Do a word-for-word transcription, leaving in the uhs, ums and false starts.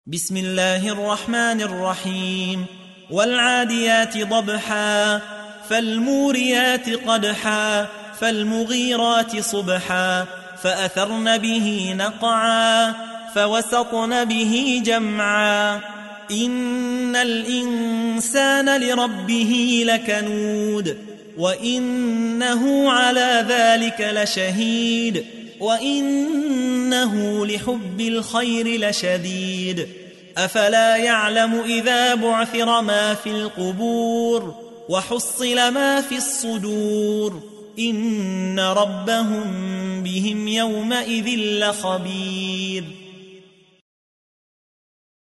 بسم الله الرحمن الرحيم والعاديات ضبحا فالموريات قدحا فالمغيرات صبحا فأثرن به نقعا فوسطن به جمعا إن الإنسان لربه لكنود وإنه على ذلك لشهيد وإنه لحب الخير لشديد أفلا يعلم إذا بعثر ما في القبور وحصل ما في الصدور إن ربهم بهم يومئذ لخبير.